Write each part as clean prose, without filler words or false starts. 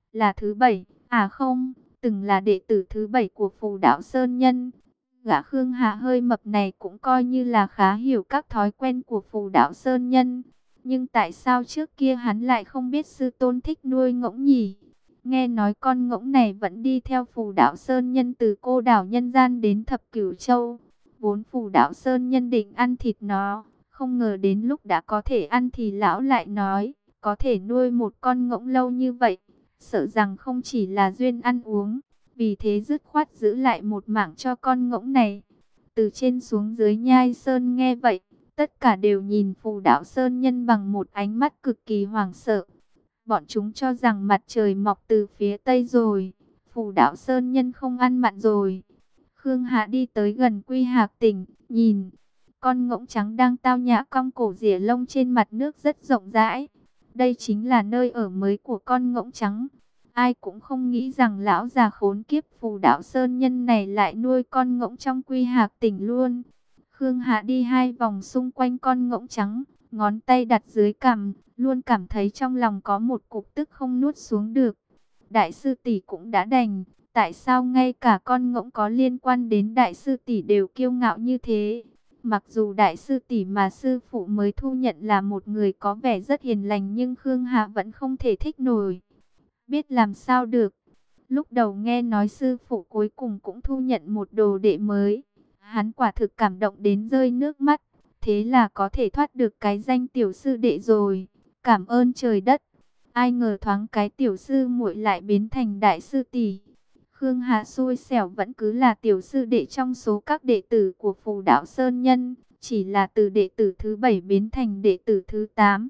Là thứ bảy, à không, từng là đệ tử thứ bảy của Phù Đạo Sơn Nhân. Gã Khương Hạ hơi mập này cũng coi như là khá hiểu các thói quen của Phù Đạo Sơn Nhân. Nhưng tại sao trước kia hắn lại không biết sư tôn thích nuôi ngỗng nhỉ? Nghe nói con ngỗng này vẫn đi theo Phù Đạo Sơn Nhân từ Cô Đảo Nhân Gian đến Thập Cửu Châu. Vốn Phù Đạo Sơn Nhân định ăn thịt nó, không ngờ đến lúc đã có thể ăn thì lão lại nói, có thể nuôi một con ngỗng lâu như vậy, sợ rằng không chỉ là duyên ăn uống, vì thế dứt khoát giữ lại một mảng cho con ngỗng này. Từ trên xuống dưới Nhai Sơn nghe vậy, tất cả đều nhìn Phù Đạo Sơn Nhân bằng một ánh mắt cực kỳ hoảng sợ. Bọn chúng cho rằng mặt trời mọc từ phía tây rồi, Phù Đạo Sơn Nhân không ăn mặn rồi. Khương Hạ đi tới gần Quy Hạc Tỉnh, nhìn con ngỗng trắng đang tao nhã cong cổ rỉa lông trên mặt nước rất rộng rãi. Đây chính là nơi ở mới của con ngỗng trắng. Ai cũng không nghĩ rằng lão già khốn kiếp Phù Đạo Sơn Nhân này lại nuôi con ngỗng trong Quy Hạc Tỉnh luôn. Khương Hạ đi 2 vòng xung quanh con ngỗng trắng, ngón tay đặt dưới cằm, luôn cảm thấy trong lòng có một cục tức không nuốt xuống được. Đại sư tỷ cũng đã đành, tại sao ngay cả con ngỗng có liên quan đến đại sư tỷ đều kiêu ngạo như thế? Mặc dù đại sư tỷ mà sư phụ mới thu nhận là một người có vẻ rất hiền lành, nhưng Khương Hạ vẫn không thể thích nổi. Biết làm sao được. Lúc đầu nghe nói sư phụ cuối cùng cũng thu nhận một đồ đệ mới, hắn quả thực cảm động đến rơi nước mắt. Thế là có thể thoát được cái danh tiểu sư đệ rồi. Cảm ơn trời đất. Ai ngờ thoáng cái tiểu sư muội lại biến thành đại sư tỷ. Khương Hạ xui xẻo vẫn cứ là tiểu sư đệ trong số các đệ tử của Phù Đạo Sơn Nhân, chỉ là từ đệ tử thứ 7 biến thành đệ tử thứ 8.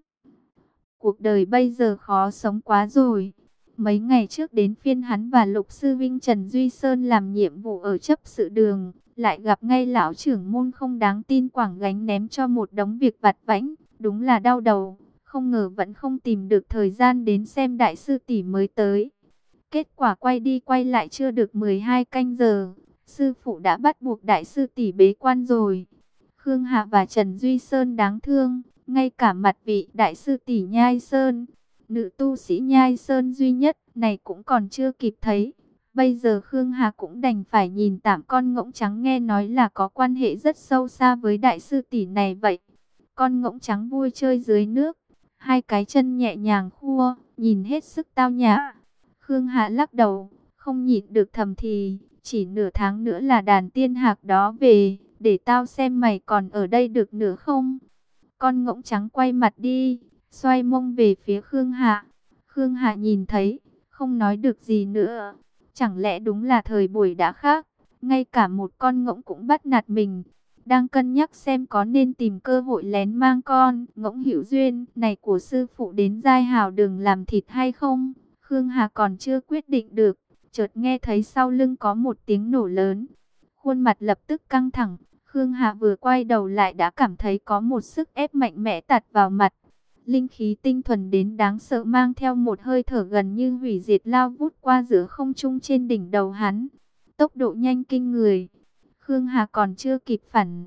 Cuộc đời bây giờ khó sống quá rồi. Mấy ngày trước đến phiên hắn và Lục Sư Vinh Trần Duy Sơn làm nhiệm vụ ở chấp sự đường, lại gặp ngay lão trưởng môn không đáng tin quảng gánh ném cho một đống việc vặt vãnh, đúng là đau đầu, không ngờ vẫn không tìm được thời gian đến xem đại sư tỷ mới tới. Kết quả quay đi quay lại chưa được 12 canh giờ, sư phụ đã bắt buộc đại sư tỷ bế quan rồi. Khương Hạ và Trần Duy Sơn đáng thương, ngay cả mặt vị đại sư tỷ Nhai Sơn, nữ tu sĩ Nhai Sơn duy nhất này cũng còn chưa kịp thấy. Bây giờ Khương Hà cũng đành phải nhìn tạm con ngỗng trắng, nghe nói là có quan hệ rất sâu xa với đại sư tỷ này vậy. Con ngỗng trắng vui chơi dưới nước, 2 cái chân nhẹ nhàng khua, nhìn hết sức tao nhã. Khương Hà lắc đầu, không nhịn được thầm thì, chỉ nửa tháng nữa là đàn tiên hạc đó về, để tao xem mày còn ở đây được nữa không. Con ngỗng trắng quay mặt đi, xoay mông về phía Khương Hạ. Khương Hạ nhìn thấy, không nói được gì nữa. Chẳng lẽ đúng là thời buổi đã khác, ngay cả một con ngỗng cũng bắt nạt mình. Đang cân nhắc xem có nên tìm cơ hội lén mang con ngỗng hữu duyên này của sư phụ đến Giai Hào Đường làm thịt hay không. Khương Hà còn chưa quyết định được, chợt nghe thấy sau lưng có một tiếng nổ lớn. Khuôn mặt lập tức căng thẳng, Khương Hà vừa quay đầu lại đã cảm thấy có một sức ép mạnh mẽ tạt vào mặt. Linh khí tinh thuần đến đáng sợ mang theo một hơi thở gần như hủy diệt lao vút qua giữa không trung trên đỉnh đầu hắn. Tốc độ nhanh kinh người. Khương Hà còn chưa kịp phản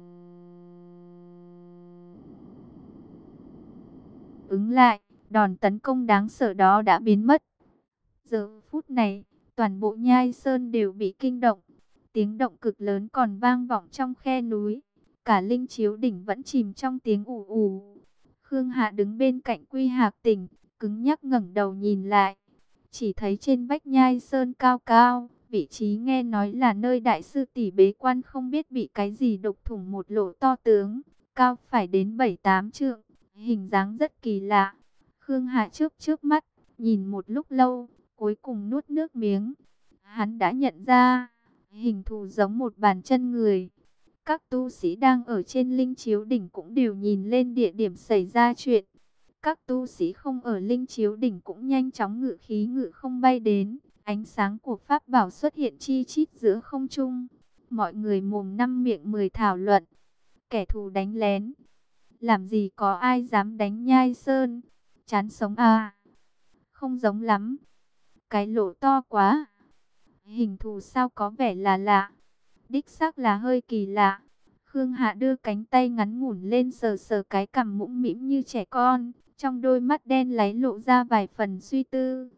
ứng lại, đòn tấn công đáng sợ đó đã biến mất. Giờ phút này, toàn bộ Nhai Sơn đều bị kinh động. Tiếng động cực lớn còn vang vọng trong khe núi. Cả Linh Chiếu đỉnh vẫn chìm trong tiếng ù ù. Khương Hạ đứng bên cạnh Quy Hạc Tỉnh, cứng nhắc ngẩng đầu nhìn lại. Chỉ thấy trên vách Nhai Sơn cao cao, vị trí nghe nói là nơi đại sư tỷ bế quan không biết bị cái gì đục thủng một lỗ to tướng, cao phải đến 7-8 trượng, hình dáng rất kỳ lạ. Khương Hạ chớp mắt, nhìn một lúc lâu, cuối cùng nuốt nước miếng. Hắn đã nhận ra, hình thù giống một bàn chân người. Các tu sĩ đang ở trên Linh Chiếu đỉnh cũng đều nhìn lên địa điểm xảy ra chuyện. Các tu sĩ không ở Linh Chiếu đỉnh cũng nhanh chóng ngự khí ngự không bay đến. Ánh sáng của pháp bảo xuất hiện chi chít giữa không trung. Mọi người mồm năm miệng mười thảo luận. Kẻ thù đánh lén. Làm gì có ai dám đánh Nhai Sơn? Chán sống à? Không giống lắm. Cái lỗ to quá. Hình thù sao có vẻ là lạ. Đích xác là hơi kỳ lạ. Khương Hạ đưa cánh tay ngắn ngủn lên sờ sờ cái cằm mũm mĩm như trẻ con. Trong đôi mắt đen láy lộ ra vài phần suy tư.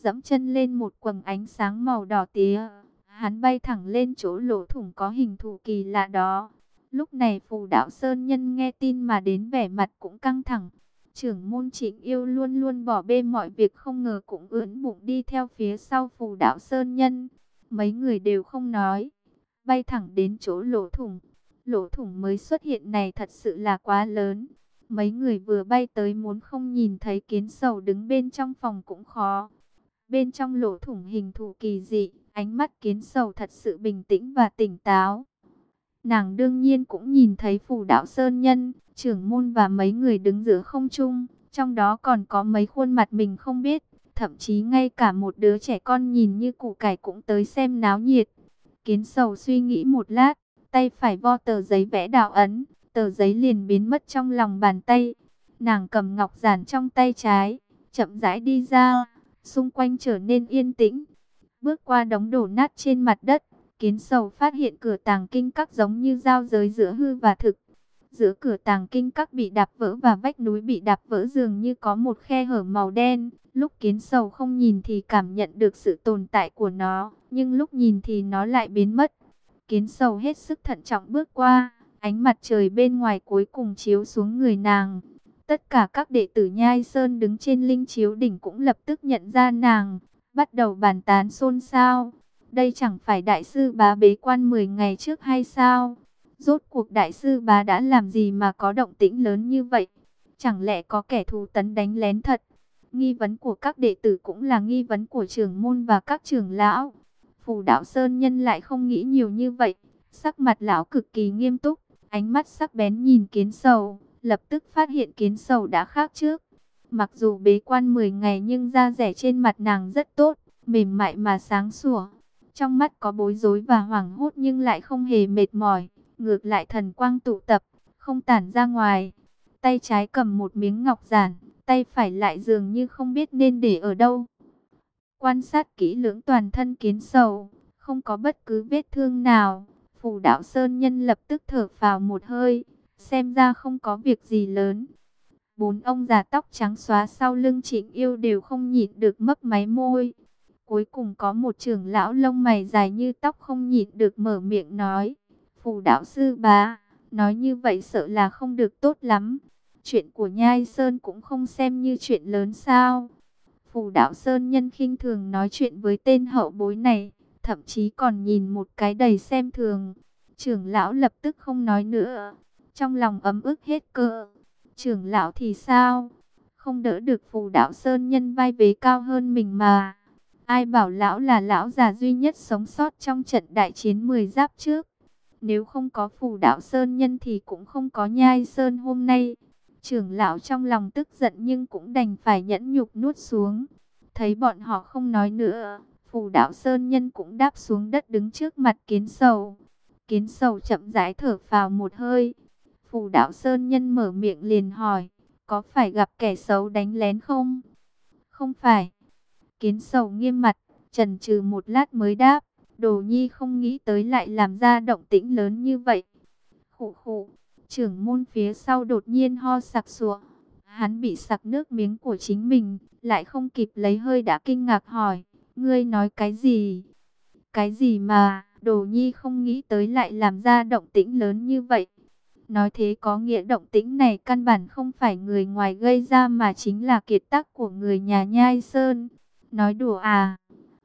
dẫm chân lên một quầng ánh sáng màu đỏ tía. Hắn bay thẳng lên chỗ lỗ thủng có hình thù kỳ lạ đó. Lúc này Phù Đạo Sơn Nhân nghe tin mà đến, vẻ mặt cũng căng thẳng. Trưởng môn Trịnh Yêu luôn luôn bỏ bê mọi việc, không ngờ cũng ưỡn bụng đi theo phía sau Phù Đạo Sơn Nhân. Mấy người đều không nói, bay thẳng đến chỗ lỗ thủng. Lỗ thủng mới xuất hiện này thật sự là quá lớn. Mấy người vừa bay tới muốn không nhìn thấy Kiến Sầu đứng bên trong phòng cũng khó. Bên trong lỗ thủng hình thù kỳ dị, ánh mắt Kiến Sầu thật sự bình tĩnh và tỉnh táo. Nàng đương nhiên cũng nhìn thấy Phù Đạo Sơn Nhân, trưởng môn và mấy người đứng giữa không trung, trong đó còn có mấy khuôn mặt mình không biết, thậm chí ngay cả một đứa trẻ con nhìn như củ cải cũng tới xem náo nhiệt. Kiến Sầu suy nghĩ một lát, tay phải vo tờ giấy vẽ đạo ấn, tờ giấy liền biến mất trong lòng bàn tay. Nàng cầm ngọc giản trong tay trái, chậm rãi đi ra, xung quanh trở nên yên tĩnh. Bước qua đống đổ nát trên mặt đất, Kiến Sầu phát hiện cửa tàng kinh các giống như giao giới giữa hư và thực. Giữa cửa tàng kinh các bị đạp vỡ và vách núi bị đạp vỡ dường như có một khe hở màu đen. Lúc Kiến Sầu không nhìn thì cảm nhận được sự tồn tại của nó, nhưng lúc nhìn thì nó lại biến mất. Kiến Sầu hết sức thận trọng bước qua, ánh mặt trời bên ngoài cuối cùng chiếu xuống người nàng. Tất cả các đệ tử Nhai Sơn đứng trên linh chiếu đỉnh cũng lập tức nhận ra nàng, bắt đầu bàn tán xôn xao. Đây chẳng phải Đại sư Bá bế quan 10 ngày trước hay sao? Rốt cuộc Đại sư Bá đã làm gì mà có động tĩnh lớn như vậy? Chẳng lẽ có kẻ thù tấn đánh lén thật? Nghi vấn của các đệ tử cũng là nghi vấn của trưởng môn và các trưởng lão. Phù Đạo Sơn Nhân lại không nghĩ nhiều như vậy. Sắc mặt lão cực kỳ nghiêm túc, ánh mắt sắc bén nhìn Kiến Sầu, lập tức phát hiện Kiến Sầu đã khác trước. Mặc dù bế quan 10 ngày nhưng da dẻ trên mặt nàng rất tốt, mềm mại mà sáng sủa. Trong mắt có bối rối và hoảng hốt nhưng lại không hề mệt mỏi, ngược lại thần quang tụ tập, không tản ra ngoài. Tay trái cầm một miếng ngọc giản, tay phải lại dường như không biết nên để ở đâu. Quan sát kỹ lưỡng toàn thân Kiến Sầu, không có bất cứ vết thương nào. Phù Đạo Sơn Nhân lập tức thở phào một hơi, xem ra không có việc gì lớn. Bốn ông già tóc trắng xóa sau lưng Trịnh Yêu đều không nhịn được mấp máy môi. Cuối cùng có một trưởng lão lông mày dài như tóc không nhịn được mở miệng nói: Phù Đạo Sư Bá, nói như vậy sợ là không được tốt lắm. Chuyện của Nhai Sơn cũng không xem như chuyện lớn sao? Phù Đạo Sơn Nhân khinh thường nói chuyện với tên hậu bối này, thậm chí còn nhìn một cái đầy xem thường. Trưởng lão lập tức không nói nữa, trong lòng ấm ức hết cỡ. Trưởng lão thì sao? Không đỡ được Phù Đạo Sơn Nhân vai vế cao hơn mình mà. Ai bảo lão là lão già duy nhất sống sót trong trận đại chiến 10 giáp trước. Nếu không có Phù Đạo Sơn Nhân thì cũng không có Nhai Sơn hôm nay. Trưởng lão trong lòng tức giận nhưng cũng đành phải nhẫn nhục nuốt xuống. Thấy bọn họ không nói nữa, Phù Đạo Sơn Nhân cũng đáp xuống đất đứng trước mặt Kiến Sầu. Kiến Sầu chậm rãi thở phào một hơi. Phù Đạo Sơn Nhân mở miệng liền hỏi: có phải gặp kẻ xấu đánh lén không? Không phải. Kiến Sầu nghiêm mặt, chần chừ một lát mới đáp: Đồ Nhi không nghĩ tới lại làm ra động tĩnh lớn như vậy. Khụ khụ. Trưởng môn phía sau đột nhiên ho sặc sụa. Hắn bị sặc nước miếng của chính mình, lại không kịp lấy hơi đã kinh ngạc hỏi: ngươi nói cái gì? Cái gì mà Đồ Nhi không nghĩ tới lại làm ra động tĩnh lớn như vậy? Nói thế có nghĩa động tĩnh này căn bản không phải người ngoài gây ra mà chính là kiệt tác của người nhà Nhai Sơn. Nói đùa à?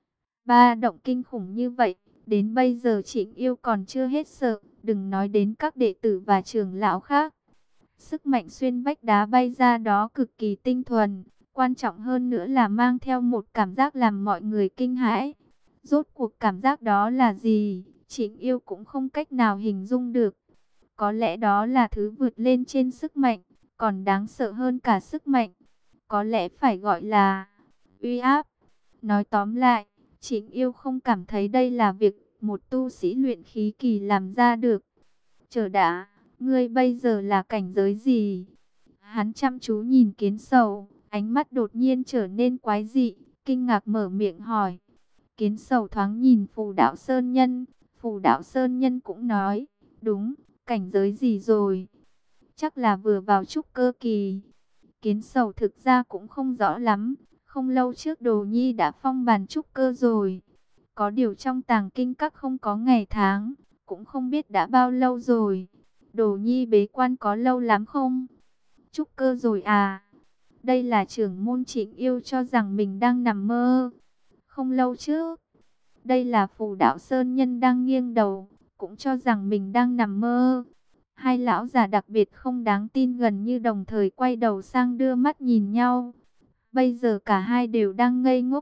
Ba động kinh khủng như vậy, đến bây giờ Trịnh Yêu còn chưa hết sợ, đừng nói đến các đệ tử và trưởng lão khác. Sức mạnh xuyên vách đá bay ra đó cực kỳ tinh thuần, quan trọng hơn nữa là mang theo một cảm giác làm mọi người kinh hãi. Rốt cuộc cảm giác đó là gì, Trịnh Yêu cũng không cách nào hình dung được. Có lẽ đó là thứ vượt lên trên sức mạnh, còn đáng sợ hơn cả sức mạnh. Có lẽ phải gọi là uy áp. Nói tóm lại, Trịnh Yêu không cảm thấy đây là việc một tu sĩ luyện khí kỳ làm ra được. Chờ đã, ngươi bây giờ là cảnh giới gì? Hắn chăm chú nhìn Kiến Sầu, ánh mắt đột nhiên trở nên quái dị, kinh ngạc mở miệng hỏi. Kiến Sầu thoáng nhìn Phù Đạo Sơn Nhân, Phù Đạo Sơn Nhân cũng nói: đúng, cảnh giới gì rồi? Chắc là vừa vào trúc cơ kỳ. Kiến Sầu thực ra cũng không rõ lắm, Không lâu trước Đồ Nhi đã phong bàn trúc cơ rồi. Có điều trong tàng kinh các không có ngày tháng, cũng không biết đã bao lâu rồi. Đồ Nhi bế quan có lâu lắm không? Trúc cơ rồi à? Đây là trưởng môn Trịnh Yêu cho rằng mình đang nằm mơ. Không lâu trước, đây là Phù Đạo Sơn Nhân đang nghiêng đầu, cũng cho rằng mình đang nằm mơ. Hai lão già đặc biệt không đáng tin gần như đồng thời quay đầu sang đưa mắt nhìn nhau. Bây giờ cả hai đều đang ngây ngốc.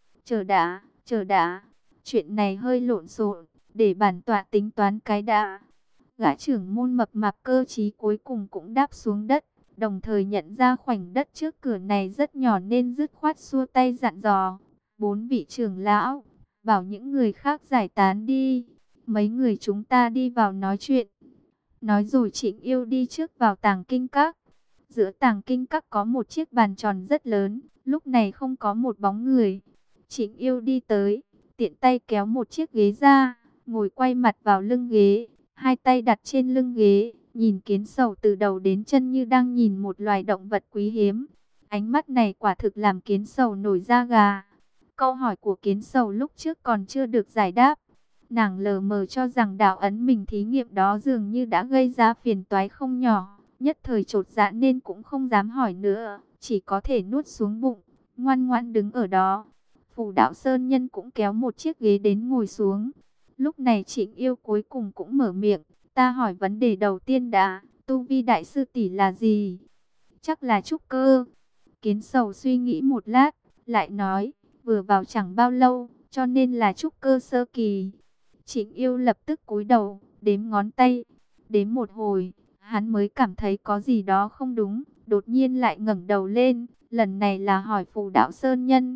Chờ đã, chuyện này hơi lộn xộn, để bản tọa tính toán cái đã. Gã trưởng môn mập mạp cơ trí cuối cùng cũng đáp xuống đất, đồng thời nhận ra khoảnh đất trước cửa này rất nhỏ nên dứt khoát xua tay dặn dò. Bốn vị trưởng lão, bảo những người khác giải tán đi, mấy người chúng ta đi vào nói chuyện. Nói rồi Trịnh Yêu đi trước vào tàng kinh các. Giữa tàng kinh các có một chiếc bàn tròn rất lớn, lúc này không có một bóng người. Trịnh Yêu đi tới, tiện tay kéo một chiếc ghế ra, ngồi quay mặt vào lưng ghế, hai tay đặt trên lưng ghế, nhìn Kiến Sầu từ đầu đến chân như đang nhìn một loài động vật quý hiếm. Ánh mắt này quả thực làm Kiến Sầu nổi da gà. Câu hỏi của Kiến Sầu lúc trước còn chưa được giải đáp. Nàng lờ mờ cho rằng đạo ấn mình thí nghiệm đó dường như đã gây ra phiền toái không nhỏ. Nhất thời chột dạ nên cũng không dám hỏi nữa, chỉ có thể nuốt xuống bụng, ngoan ngoãn đứng ở đó. Phù Đạo Sơn Nhân cũng kéo một chiếc ghế đến ngồi xuống. Lúc này Trịnh Yêu cuối cùng cũng mở miệng, ta hỏi vấn đề đầu tiên đã, tu vi đại sư tỷ là gì? Chắc là trúc cơ. Kiến Sầu suy nghĩ một lát, lại nói, vừa vào chẳng bao lâu, cho nên là trúc cơ sơ kỳ. Trịnh Yêu lập tức cúi đầu, đếm ngón tay, đếm một hồi, hắn mới cảm thấy có gì đó không đúng, đột nhiên lại ngẩng đầu lên, lần này là hỏi Phù Đạo Sơn Nhân,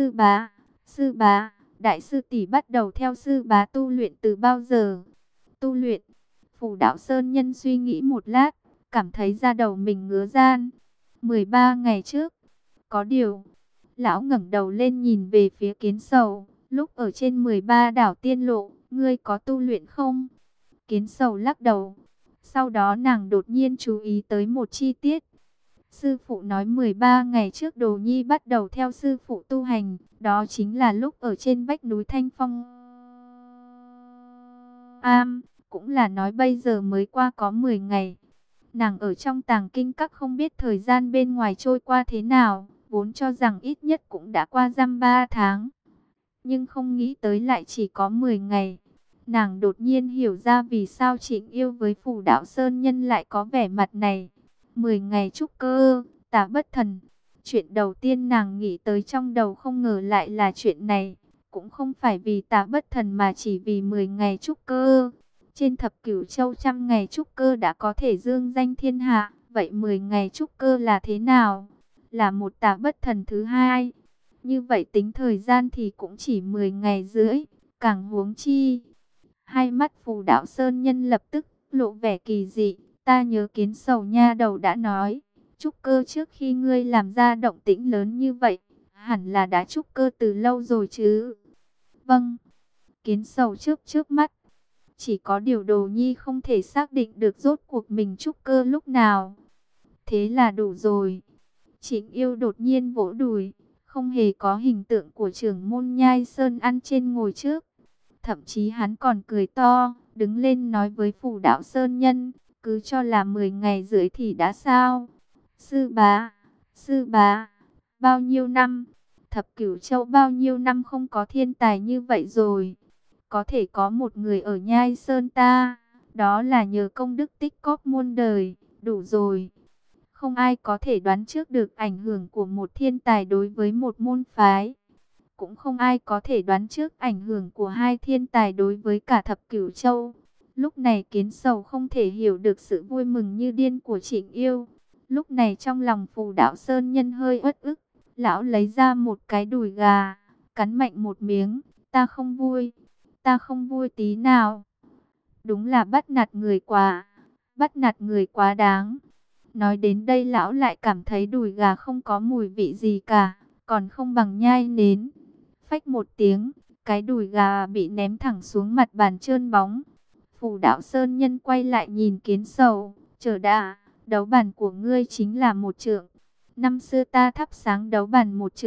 sư bá, đại sư tỷ bắt đầu theo sư bá tu luyện từ bao giờ? Tu luyện? Phù Đạo Sơn Nhân suy nghĩ một lát, cảm thấy da đầu mình ngứa ran. 13 ngày trước. Có điều, lão ngẩng đầu lên nhìn về phía Kiến Sầu, lúc ở trên 13 đảo tiên lộ, ngươi có tu luyện không? Kiến Sầu lắc đầu. Sau đó nàng đột nhiên chú ý tới một chi tiết. Sư phụ nói 13 ngày trước Đồ Nhi bắt đầu theo sư phụ tu hành, đó chính là lúc ở trên vách núi Thanh Phong. Cũng là nói bây giờ mới qua có 10 ngày. Nàng ở trong tàng kinh các không biết thời gian bên ngoài trôi qua thế nào, vốn cho rằng ít nhất cũng đã qua dăm 3 tháng. Nhưng không nghĩ tới lại chỉ có 10 ngày. Nàng đột nhiên hiểu ra vì sao Trịnh Yêu với Phù Đạo Sơn Nhân lại có vẻ mặt này. 10 ngày trúc cơ, Tả Bất Thần. Chuyện đầu tiên nàng nghĩ tới trong đầu không ngờ lại là chuyện này. Cũng không phải vì Tả Bất Thần mà chỉ vì 10 ngày trúc cơ. Trên thập cửu châu 100 ngày trúc cơ đã có thể dương danh thiên hạ. Vậy 10 ngày trúc cơ là thế nào? Là một Tả Bất Thần thứ hai. Như vậy tính thời gian thì cũng chỉ 10 ngày rưỡi. Càng huống chi. Hai mắt Phù Đạo Sơn Nhân lập tức lộ vẻ kỳ dị. Ta nhớ Kiến Sầu nha đầu đã nói, trúc cơ trước khi ngươi làm ra động tĩnh lớn như vậy, hẳn là đã trúc cơ từ lâu rồi chứ. Vâng. Kiến Sầu chớp mắt. Chỉ có điều Đồ Nhi không thể xác định được rốt cuộc mình trúc cơ lúc nào. Thế là đủ rồi. Trịnh Yêu đột nhiên vỗ đùi, không hề có hình tượng của trưởng môn Nhai Sơn ăn trên ngồi trước. Thậm chí hắn còn cười to, đứng lên nói với Phù Đạo Sơn Nhân, cứ cho là 10 ngày rưỡi thì đã sao? Sư bá, bao nhiêu năm, thập cửu châu bao nhiêu năm không có thiên tài như vậy rồi. Có thể có một người ở Nhai Sơn ta, đó là nhờ công đức tích cóp muôn đời, đủ rồi. Không ai có thể đoán trước được ảnh hưởng của một thiên tài đối với một môn phái. Cũng không ai có thể đoán trước ảnh hưởng của hai thiên tài đối với cả thập cửu châu. Lúc này Kiến Sầu không thể hiểu được sự vui mừng như điên của Trịnh Yêu. Lúc này trong lòng Phù Đạo Sơn Nhân hơi uất ức. Lão lấy ra một cái đùi gà, cắn mạnh một miếng. Ta không vui tí nào. Đúng là bắt nạt người quá đáng. Nói đến đây lão lại cảm thấy đùi gà không có mùi vị gì cả, còn không bằng nhai nến. Phách một tiếng, cái đùi gà bị ném thẳng xuống mặt bàn trơn bóng. Phù Đạo Sơn Nhân quay lại nhìn Kiến Sầu, chờ đã, đấu bàn của ngươi chính là 1 trượng. Năm xưa ta thắp sáng đấu bàn 1 trượng,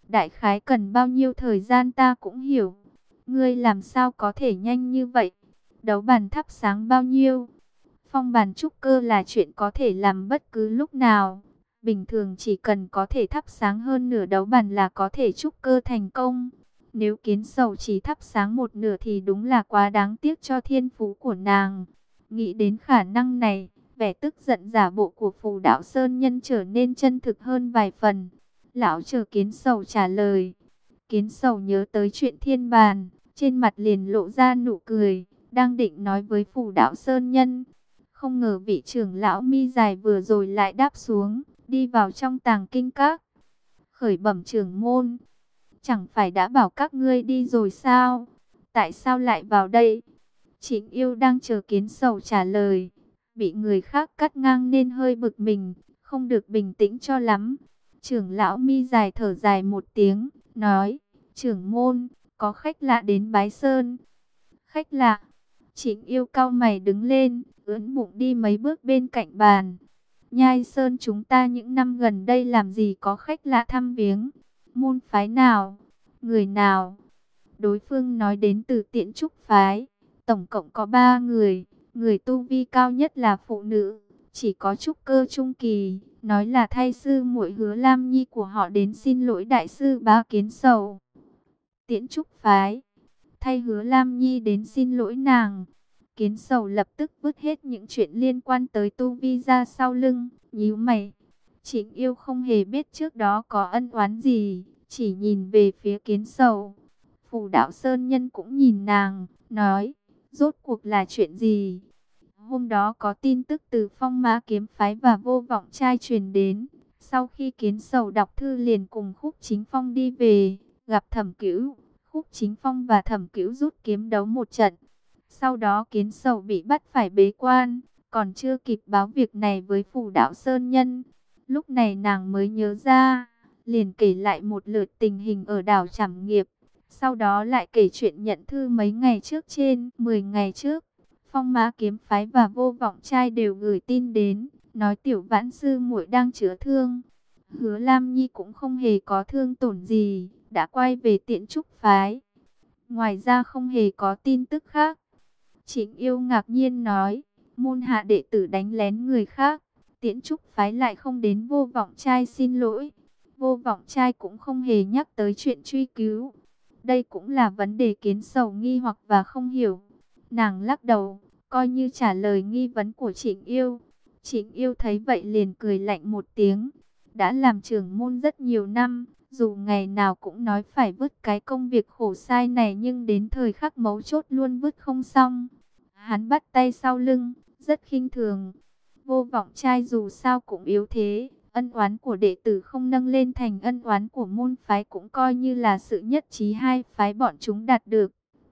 Đại khái cần bao nhiêu thời gian ta cũng hiểu. Ngươi làm sao có thể nhanh như vậy? Đấu bàn thắp sáng bao nhiêu? Phong bàn trúc cơ là chuyện có thể làm bất cứ lúc nào. Bình thường chỉ cần có thể thắp sáng hơn nửa đấu bàn là có thể trúc cơ thành công. Nếu Kiến Sầu chỉ thắp sáng một nửa thì đúng là quá đáng tiếc cho thiên phú của nàng. Nghĩ đến khả năng này, vẻ tức giận giả bộ của Phù Đạo Sơn Nhân trở nên chân thực hơn vài phần. Lão chờ Kiến Sầu trả lời. Kiến Sầu nhớ tới chuyện thiên bàn, trên mặt liền lộ ra nụ cười, đang định nói với Phù Đạo Sơn Nhân. Không ngờ vị trưởng lão mi dài vừa rồi lại đáp xuống, đi vào trong tàng kinh các. Khởi bẩm trưởng môn, chẳng phải đã bảo các ngươi đi rồi sao? Tại sao lại vào đây? Trịnh Yêu đang chờ Kiến Sầu trả lời, bị người khác cắt ngang nên hơi bực mình, không được bình tĩnh cho lắm. Trưởng lão mi dài thở dài một tiếng, nói, trưởng môn, có khách lạ đến bái sơn. Khách lạ? Trịnh Yêu cau mày đứng lên, ưỡn bụng đi mấy bước bên cạnh bàn. Nhai Sơn chúng ta những năm gần đây làm gì có khách lạ thăm viếng? Môn phái nào? Người nào? Đối phương nói đến từ Tiễn Trúc phái. Tổng cộng có 3 người. Người tu vi cao nhất là phụ nữ, chỉ có trúc cơ trung kỳ. Nói là thay sư muội Hứa Lam Nhi của họ đến xin lỗi đại sư Bá Kiến Sầu. Tiễn Trúc phái thay Hứa Lam Nhi đến xin lỗi nàng. Kiến Sầu lập tức vứt hết những chuyện liên quan tới tu vi ra sau lưng, nhíu mày. Trịnh Yêu không hề biết trước đó có ân oán gì, chỉ nhìn về phía Kiến Sầu. Phù Đạo Sơn Nhân cũng nhìn nàng, nói, rốt cuộc là chuyện gì? Hôm đó có tin tức từ Phong Mã Kiếm phái và Vô Vọng Trai truyền đến. Sau khi Kiến Sầu đọc thư liền cùng Khúc Chính Phong đi về, gặp Thẩm Cửu. Khúc Chính Phong và Thẩm Cửu rút kiếm đấu một trận. Sau đó Kiến Sầu bị bắt phải bế quan, còn chưa kịp báo việc này với Phù Đạo Sơn Nhân. Lúc này nàng mới nhớ ra, liền kể lại một lượt tình hình ở đảo Trảm Nghiệp. Sau đó lại kể chuyện nhận thư mấy ngày trước trên 10 ngày trước. Phong Mã Kiếm phái và Vô Vọng Trai đều gửi tin đến, nói Tiểu Vãn sư muội đang chữa thương. Hứa Lam Nhi cũng không hề có thương tổn gì, đã quay về Tiễn Trúc phái. Ngoài ra không hề có tin tức khác. Trịnh Yêu ngạc nhiên nói, môn hạ đệ tử đánh lén người khác, Tiễn Trúc phái lại không đến Vô Vọng Trai xin lỗi. Vô Vọng Trai cũng không hề nhắc tới chuyện truy cứu. Đây cũng là vấn đề Kiến Sầu nghi hoặc và không hiểu. Nàng lắc đầu, coi như trả lời nghi vấn của Trịnh Yêu. Trịnh Yêu thấy vậy liền cười lạnh một tiếng. Đã làm trưởng môn rất nhiều năm, dù ngày nào cũng nói phải vứt cái công việc khổ sai này, nhưng đến thời khắc mấu chốt luôn vứt không xong. Hắn bắt tay sau lưng, rất khinh thường. Vô Vọng Trai dù sao cũng yếu thế, ân oán của đệ tử không nâng lên thành ân oán của môn phái cũng coi như là sự nhất trí hai phái bọn chúng đạt được.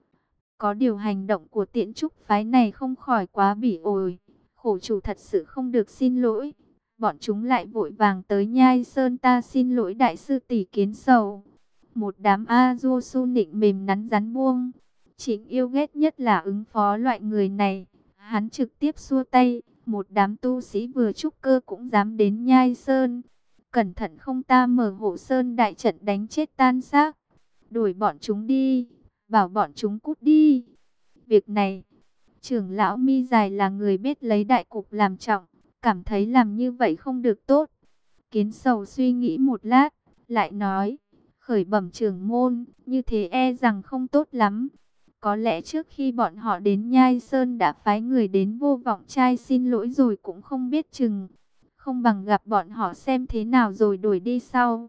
Có điều hành động của Tiễn Trúc phái này không khỏi quá bỉ ổi, khổ chủ thật sự không được xin lỗi. Bọn chúng lại vội vàng tới Nhai Sơn ta xin lỗi đại sư tỷ Kiến Sầu. Một đám A-du su nịnh mềm nắn rắn buông. Trịnh Yêu ghét nhất là ứng phó loại người này. Hắn trực tiếp xua tay, một đám tu sĩ vừa trúc cơ cũng dám đến Nhai Sơn. Cẩn thận không ta mở Hộ Sơn đại trận đánh chết tan xác. Đuổi bọn chúng đi, bảo bọn chúng cút đi. Việc này, trưởng lão mi dài là người biết lấy đại cục làm trọng, cảm thấy làm như vậy không được tốt. Kiến Sầu suy nghĩ một lát, lại nói, khởi bẩm trưởng môn, như thế e rằng không tốt lắm. Có lẽ trước khi bọn họ đến Nhai Sơn đã phái người đến Vô Vọng Trai xin lỗi rồi cũng không biết chừng. Không bằng gặp bọn họ xem thế nào rồi đuổi đi sau.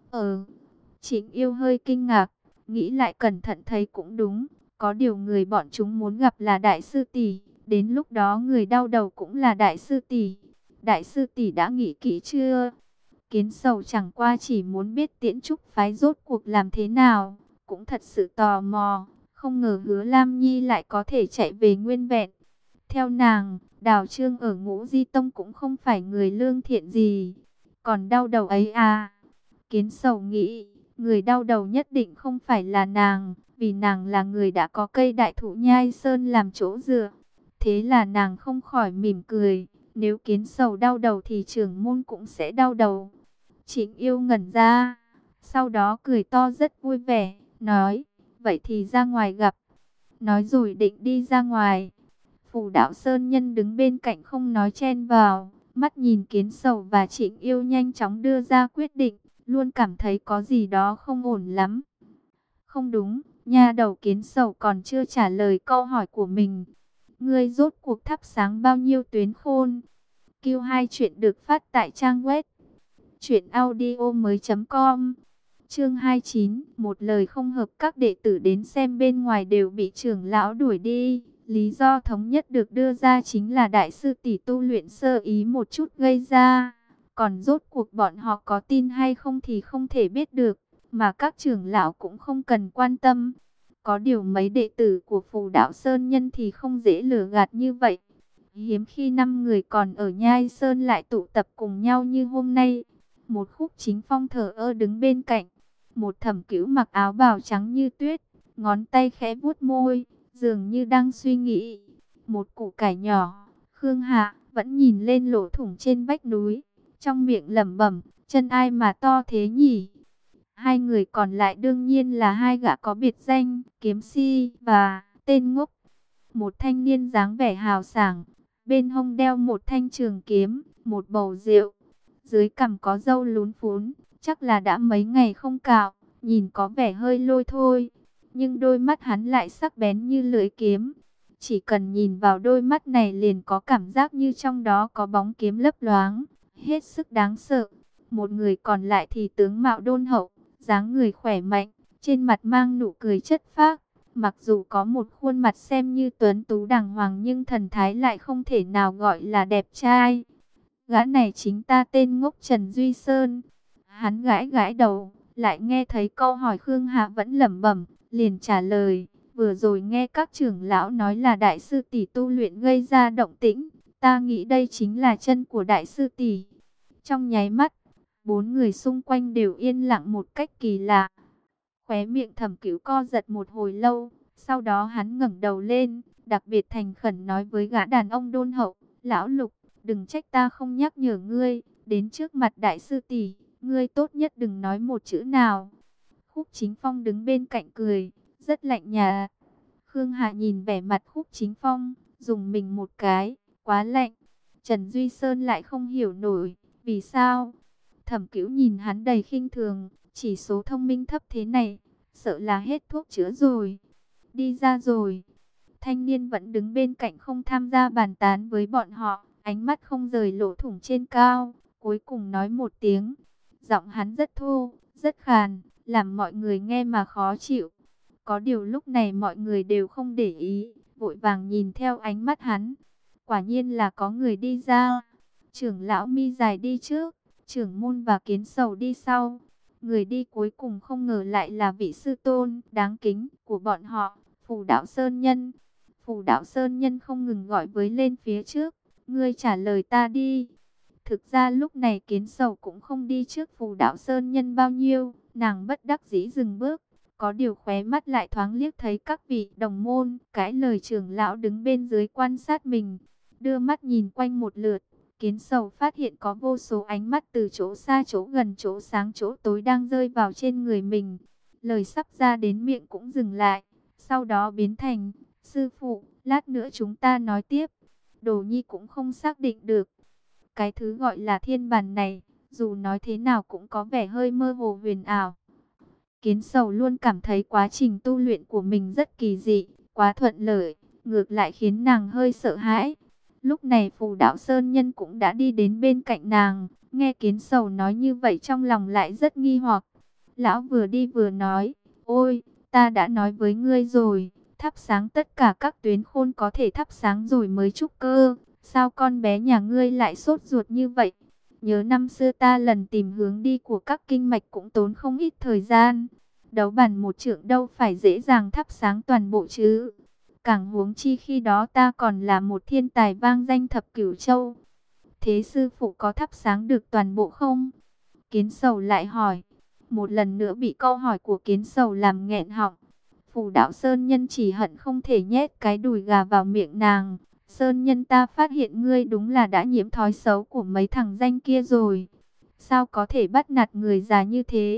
Trịnh Yêu hơi kinh ngạc, nghĩ lại cẩn thận thấy cũng đúng. Có điều người bọn chúng muốn gặp là đại sư tỷ, đến lúc đó người đau đầu cũng là đại sư tỷ. Đại sư tỷ đã nghĩ kỹ chưa? Kiến Sầu chẳng qua chỉ muốn biết Tiễn Trúc phái rốt cuộc làm thế nào, cũng thật sự tò mò, không ngờ Hứa Lam Nhi lại có thể chạy về nguyên vẹn. Theo nàng, Đào Trương ở Ngũ Di Tông cũng không phải người lương thiện gì, còn đau đầu ấy à? Kiến Sầu nghĩ, người đau đầu nhất định không phải là nàng, vì nàng là người đã có cây đại thụ Nhai Sơn làm chỗ dựa. Thế là nàng không khỏi mỉm cười, nếu Kiến Sầu đau đầu thì trưởng môn cũng sẽ đau đầu. Trịnh Yêu ngẩn ra, Sau đó cười to rất vui vẻ, nói, vậy thì ra ngoài gặp. Nói rồi định đi ra ngoài. Phù Đạo Sơn Nhân đứng bên cạnh không nói chen vào, mắt nhìn Kiến Sầu và Trịnh Yêu nhanh chóng đưa ra quyết định, luôn cảm thấy có gì đó không ổn lắm. Không đúng, nha đầu Kiến Sầu còn chưa trả lời câu hỏi của mình. Ngươi rốt cuộc thắp sáng bao nhiêu tuyến khôn? Q2 chuyện được phát tại trang web truyệnaudiomoi.com. Chương 29, một lời không hợp, các đệ tử đến xem bên ngoài đều bị trưởng lão đuổi đi. Lý do thống nhất được đưa ra chính là đại sư tỷ tu luyện sơ ý một chút gây ra. Còn rốt cuộc bọn họ có tin hay không thì không thể biết được, mà các trưởng lão cũng không cần quan tâm. Có điều mấy đệ tử của Phù Đạo Sơn Nhân thì không dễ lừa gạt như vậy. Hiếm khi 5 người còn ở Nhai Sơn lại tụ tập cùng nhau như hôm nay. Một Khúc Chính Phong thờ ơ đứng bên cạnh. Một Thẩm Cửu mặc áo bào trắng như tuyết, ngón tay khẽ vuốt môi, dường như đang suy nghĩ. Một củ cải nhỏ, Khương Hạ vẫn nhìn lên lỗ thủng trên vách núi, trong miệng lẩm bẩm, chân ai mà to thế nhỉ? Hai người còn lại đương nhiên là hai gã có biệt danh, Kiếm Si và Tên Ngốc. Một thanh niên dáng vẻ hào sảng, bên hông đeo một thanh trường kiếm, một bầu rượu, dưới cằm có râu lún phún, chắc là đã mấy ngày không cạo, nhìn có vẻ hơi lôi thôi. Nhưng đôi mắt hắn lại sắc bén như lưỡi kiếm. Chỉ cần nhìn vào đôi mắt này liền có cảm giác như trong đó có bóng kiếm lấp loáng, hết sức đáng sợ. Một người còn lại thì tướng mạo đôn hậu, dáng người khỏe mạnh, trên mặt mang nụ cười chất phác. Mặc dù có một khuôn mặt xem như tuấn tú đàng hoàng nhưng thần thái lại không thể nào gọi là đẹp trai. Gã này chính ta tên Ngốc Trần Duy Sơn. Hắn gãi gãi đầu, lại nghe thấy câu hỏi Khương Hạ vẫn lẩm bẩm, liền trả lời, vừa rồi nghe các trưởng lão nói là đại sư tỷ tu luyện gây ra động tĩnh, ta nghĩ đây chính là chân của đại sư tỷ. Trong nháy mắt, bốn người xung quanh đều yên lặng một cách kỳ lạ. Khóe miệng Thẩm Cửu co giật một hồi lâu, sau đó hắn ngẩng đầu lên, đặc biệt thành khẩn nói với gã đàn ông đôn hậu, lão Lục, đừng trách ta không nhắc nhở ngươi, đến trước mặt đại sư tỷ, ngươi tốt nhất đừng nói một chữ nào. Khúc Chính Phong đứng bên cạnh cười, rất lạnh nhạt. Khương Hạ nhìn vẻ mặt Khúc Chính Phong, dùng mình một cái, quá lạnh. Trần Duy Sơn lại không hiểu nổi, vì sao? Thẩm Cửu nhìn hắn đầy khinh thường, chỉ số thông minh thấp thế này, sợ là hết thuốc chữa rồi. Đi ra rồi. Thanh niên vẫn đứng bên cạnh không tham gia bàn tán với bọn họ, ánh mắt không rời lỗ thủng trên cao, cuối cùng nói một tiếng. Giọng hắn rất thô, rất khàn, làm mọi người nghe mà khó chịu. Có điều lúc này mọi người đều không để ý, vội vàng nhìn theo ánh mắt hắn. Quả nhiên là có người đi ra. Trưởng lão Mi Dài đi trước, trưởng môn và Kiến Sầu đi sau. Người đi cuối cùng không ngờ lại là vị sư tôn đáng kính của bọn họ, Phù Đạo Sơn Nhân. Phù Đạo Sơn Nhân không ngừng gọi với lên phía trước, ngươi trả lời ta đi. Thực ra lúc này Kiến Sầu cũng không đi trước Phù Đạo Sơn Nhân bao nhiêu, nàng bất đắc dĩ dừng bước. Có điều khóe mắt lại thoáng liếc thấy các vị đồng môn, cãi lời trưởng lão đứng bên dưới quan sát mình. Đưa mắt nhìn quanh một lượt, Kiến Sầu phát hiện có vô số ánh mắt từ chỗ xa chỗ gần chỗ sáng chỗ tối đang rơi vào trên người mình. Lời sắp ra đến miệng cũng dừng lại, sau đó biến thành, sư phụ, lát nữa chúng ta nói tiếp. Đồ Nhi cũng không xác định được. Cái thứ gọi là thiên bàn này, dù nói thế nào cũng có vẻ hơi mơ hồ huyền ảo. Kiến Sầu luôn cảm thấy quá trình tu luyện của mình rất kỳ dị, quá thuận lợi, ngược lại khiến nàng hơi sợ hãi. Lúc này Phù Đạo Sơn Nhân cũng đã đi đến bên cạnh nàng, nghe Kiến Sầu nói như vậy trong lòng lại rất nghi hoặc. Lão vừa đi vừa nói, ôi, ta đã nói với ngươi rồi, thắp sáng tất cả các tuyến khôn có thể thắp sáng rồi mới trúc cơ, sao con bé nhà ngươi lại sốt ruột như vậy? Nhớ năm xưa ta lần tìm hướng đi của các kinh mạch cũng tốn không ít thời gian. Đấu bản một trượng đâu phải dễ dàng thắp sáng toàn bộ chứ. Càng huống chi khi đó ta còn là một thiên tài vang danh thập cửu châu. Thế sư phụ có thắp sáng được toàn bộ không? Kiến Sầu lại hỏi. Một lần nữa bị câu hỏi của Kiến Sầu làm nghẹn họng. Phù Đạo Sơn Nhân chỉ hận không thể nhét cái đùi gà vào miệng nàng. Sơn Nhân, ta phát hiện ngươi đúng là đã nhiễm thói xấu của mấy thằng danh kia rồi. Sao có thể bắt nạt người già như thế?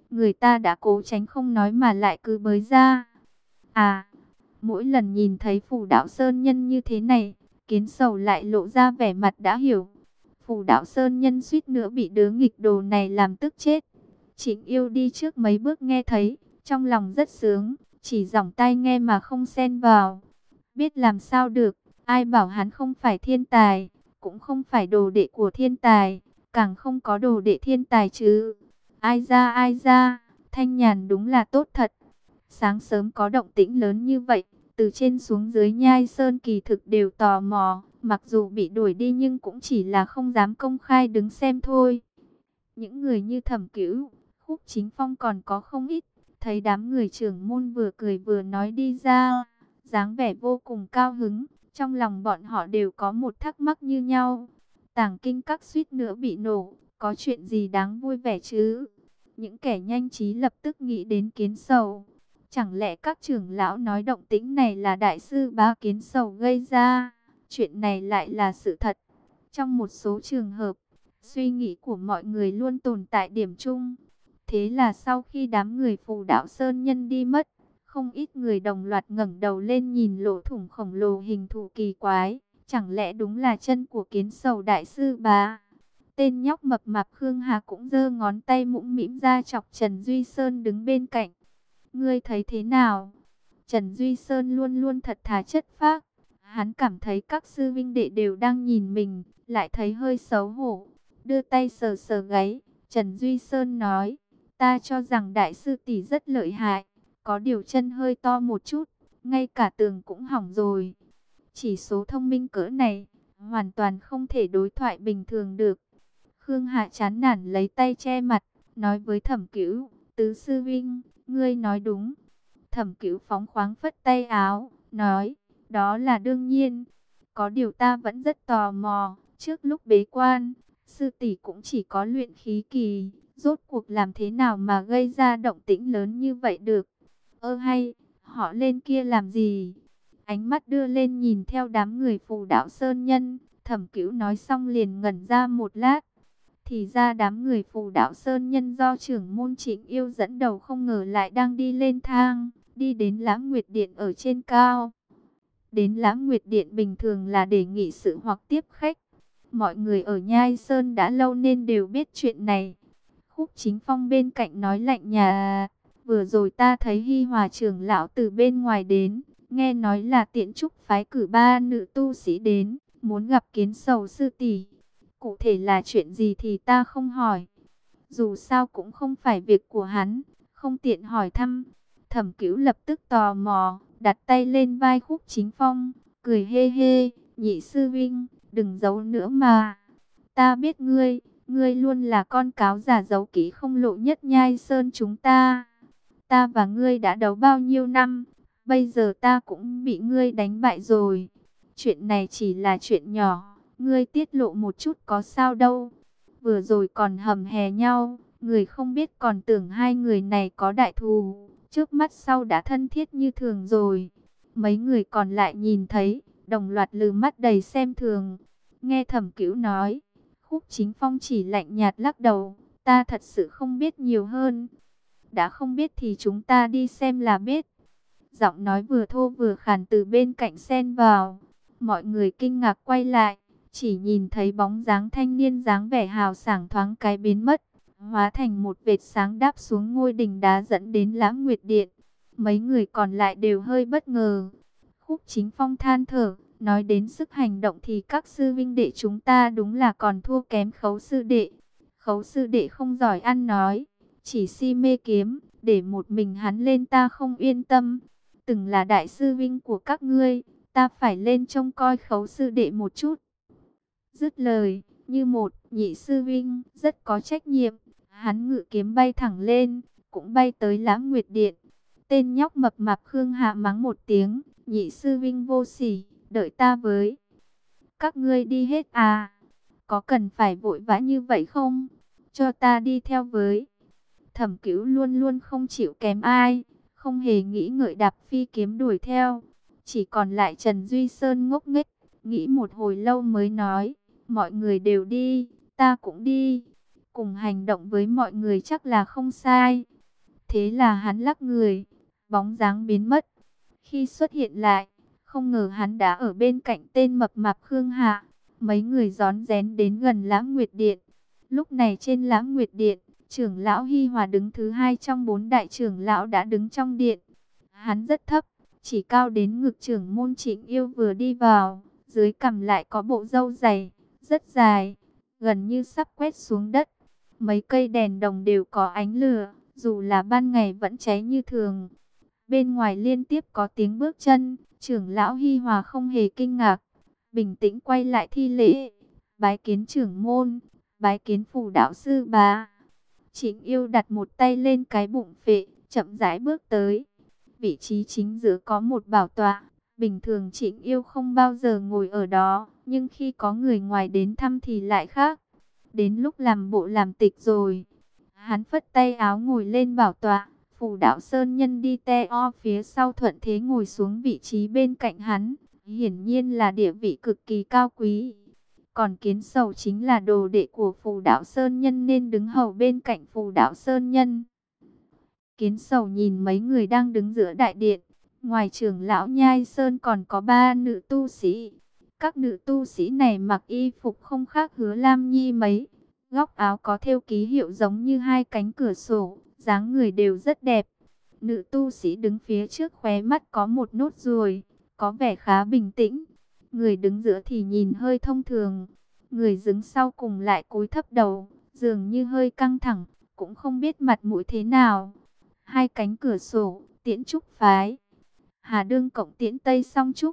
Người ta đã cố tránh không nói mà lại cứ bới ra. À, mỗi lần nhìn thấy Phù Đạo Sơn Nhân như thế này, Kiến Sầu lại lộ ra vẻ mặt đã hiểu. Phù Đạo Sơn Nhân suýt nữa bị đứa nghịch đồ này làm tức chết. Trịnh Yêu đi trước mấy bước nghe thấy, trong lòng rất sướng, chỉ giỏng tai nghe mà không xen vào. Biết làm sao được, ai bảo hắn không phải thiên tài, cũng không phải đồ đệ của thiên tài, càng không có đồ đệ thiên tài chứ. Ai ra, Thanh Nhàn đúng là tốt thật. Sáng sớm có động tĩnh lớn như vậy, từ trên xuống dưới Nhai Sơn kỳ thực đều tò mò, mặc dù bị đuổi đi nhưng cũng chỉ là không dám công khai đứng xem thôi. Những người như Thẩm Cửu, Khúc Chính Phong còn có không ít, thấy đám người trưởng môn vừa cười vừa nói đi ra, dáng vẻ vô cùng cao hứng, trong lòng bọn họ đều có một thắc mắc như nhau. Tàng kinh các suýt nữa bị nổ, có chuyện gì đáng vui vẻ chứ? Những kẻ nhanh trí lập tức nghĩ đến Kiến Sầu. Chẳng lẽ các trưởng lão nói động tĩnh này là đại sư Bá Kiến Sầu gây ra? Chuyện này lại là sự thật. Trong một số trường hợp, suy nghĩ của mọi người luôn tồn tại điểm chung. Thế là sau khi đám người Phù Đạo Sơn Nhân đi mất, không ít người đồng loạt ngẩng đầu lên nhìn lỗ thủng khổng lồ hình thù kỳ quái. Chẳng lẽ đúng là chân của Kiến Sầu đại sư Bá? Tên nhóc mập mạp Khương Hà cũng giơ ngón tay mũm mĩm ra chọc Trần Duy Sơn đứng bên cạnh. Ngươi thấy thế nào? Trần Duy Sơn luôn luôn thật thà chất phác. Hắn cảm thấy các sư vinh đệ đều đang nhìn mình, lại thấy hơi xấu hổ. Đưa tay sờ sờ gáy, Trần Duy Sơn nói, ta cho rằng đại sư tỷ rất lợi hại, có điều chân hơi to một chút, ngay cả tường cũng hỏng rồi. Chỉ số thông minh cỡ này, hoàn toàn không thể đối thoại bình thường được. Khương Hạ chán nản lấy tay che mặt, nói với Thẩm Cửu, tứ sư vinh, ngươi nói đúng. Thẩm Cửu phóng khoáng phất tay áo, nói, đó là đương nhiên. Có điều ta vẫn rất tò mò, trước lúc bế quan, sư tỷ cũng chỉ có luyện khí kỳ, rốt cuộc làm thế nào mà gây ra động tĩnh lớn như vậy được? Hay, họ lên kia làm gì? Ánh mắt đưa lên nhìn theo đám người Phù Đạo Sơn Nhân, Thẩm Cửu nói xong liền ngẩn ra một lát. Thì ra đám người Phù Đạo Sơn Nhân do trưởng môn Trịnh Yêu dẫn đầu không ngờ lại đang đi lên thang, đi đến Lãng Nguyệt Điện ở trên cao. Đến Lãng Nguyệt Điện bình thường là để nghị sự hoặc tiếp khách. Mọi người ở Nhai Sơn đã lâu nên đều biết chuyện này. Khúc Chính Phong bên cạnh nói lạnh nhà, vừa rồi ta thấy Hi Hòa trưởng lão từ bên ngoài đến, nghe nói là Tiễn Trúc phái cử 3 nữ tu sĩ đến, muốn gặp Kiến Sầu sư tỷ. Cụ thể là chuyện gì thì ta không hỏi. Dù sao cũng không phải việc của hắn, không tiện hỏi thăm. Thẩm Cửu lập tức tò mò, đặt tay lên vai Khúc Chính Phong, cười hê hê, nhị sư vinh, đừng giấu nữa mà. Ta biết ngươi luôn là con cáo giả giấu kỹ không lộ nhất Nhai Sơn chúng ta. Ta và ngươi đã đấu bao nhiêu năm, bây giờ ta cũng bị ngươi đánh bại rồi. Chuyện này chỉ là chuyện nhỏ, ngươi tiết lộ một chút có sao đâu. Vừa rồi còn hầm hè nhau, người không biết còn tưởng hai người này có đại thù, trước mắt sau đã thân thiết như thường rồi. Mấy người còn lại nhìn thấy, đồng loạt lừ mắt đầy xem thường. Nghe Thẩm Cửu nói, Khúc Chính Phong chỉ lạnh nhạt lắc đầu, ta thật sự không biết nhiều hơn. Đã không biết thì chúng ta đi xem là biết. Giọng nói vừa thô vừa khàn từ bên cạnh xen vào. Mọi người kinh ngạc quay lại, chỉ nhìn thấy bóng dáng thanh niên dáng vẻ hào sảng thoáng cái biến mất, hóa thành một vệt sáng đáp xuống ngôi đình đá dẫn đến Lãng Nguyệt Điện. Mấy người còn lại đều hơi bất ngờ. Khúc Chính Phong than thở, nói đến sức hành động thì các sư vinh đệ chúng ta đúng là còn thua kém Khấu sư đệ. Khấu sư đệ không giỏi ăn nói, chỉ si mê kiếm, để một mình hắn lên ta không yên tâm. Từng là đại sư vinh của các ngươi, ta phải lên trông coi Khấu sư đệ một chút. Dứt lời, như một nhị sư vinh, rất có trách nhiệm, hắn ngự kiếm bay thẳng lên, cũng bay tới Lãng Nguyệt Điện. Tên nhóc mập mạp Khương Hạ mắng một tiếng, nhị sư vinh vô sỉ, đợi ta với. Các ngươi đi hết à? Có cần phải vội vã như vậy không? Cho ta đi theo với. Thẩm Cửu luôn luôn không chịu kém ai, không hề nghĩ ngợi đạp phi kiếm đuổi theo. Chỉ còn lại Trần Duy Sơn ngốc nghếch, nghĩ một hồi lâu mới nói, mọi người đều đi, ta cũng đi. Cùng hành động với mọi người chắc là không sai. Thế là hắn lắc người, bóng dáng biến mất. Khi xuất hiện lại, không ngờ hắn đã ở bên cạnh tên mập mạp Khương Hạ. Mấy người rón rén đến gần Lãng Nguyệt Điện. Lúc này trên Lãng Nguyệt Điện, trưởng lão Hi Hòa đứng thứ hai trong 4 đại trưởng lão đã đứng trong điện. Hắn rất thấp, chỉ cao đến ngực trưởng môn Trịnh Yêu vừa đi vào, dưới cằm lại có bộ râu dày, rất dài, gần như sắp quét xuống đất. Mấy cây đèn đồng đều có ánh lửa, dù là ban ngày vẫn cháy như thường. Bên ngoài liên tiếp có tiếng bước chân, trưởng lão Hi Hòa không hề kinh ngạc, bình tĩnh quay lại thi lễ, bái kiến trưởng môn, bái kiến phù đạo sư bá. Trịnh Yêu đặt một tay lên cái bụng phệ, chậm rãi bước tới. Vị trí chính giữa có một bảo tọa, bình thường Trịnh Yêu không bao giờ ngồi ở đó, nhưng khi có người ngoài đến thăm thì lại khác. Đến lúc làm bộ làm tịch rồi, hắn phất tay áo ngồi lên bảo tọa. Phù đạo sơn nhân đi theo phía sau thuận thế ngồi xuống vị trí bên cạnh hắn, hiển nhiên là địa vị cực kỳ cao quý. Còn Kiến Sầu chính là đồ đệ của Phù đạo sơn nhân nên đứng hầu bên cạnh Phù đạo sơn nhân. Kiến Sầu nhìn mấy người đang đứng giữa đại điện, ngoài trưởng lão Nhai Sơn còn có 3 nữ tu sĩ. Các nữ tu sĩ này mặc y phục không khác Hứa Lam Nhi mấy, góc áo có thêu ký hiệu giống như hai cánh cửa sổ, dáng người đều rất đẹp. Nữ tu sĩ đứng phía trước khóe mắt có một nốt ruồi, có vẻ khá bình tĩnh. Người đứng giữa thì nhìn hơi thông thường, người đứng sau cùng lại cúi thấp đầu, dường như hơi căng thẳng, cũng không biết mặt mũi thế nào. Hai cánh cửa sổ, Tiễn Trúc phái. Hà Đương cộng Tiễn Tây Song Trúc.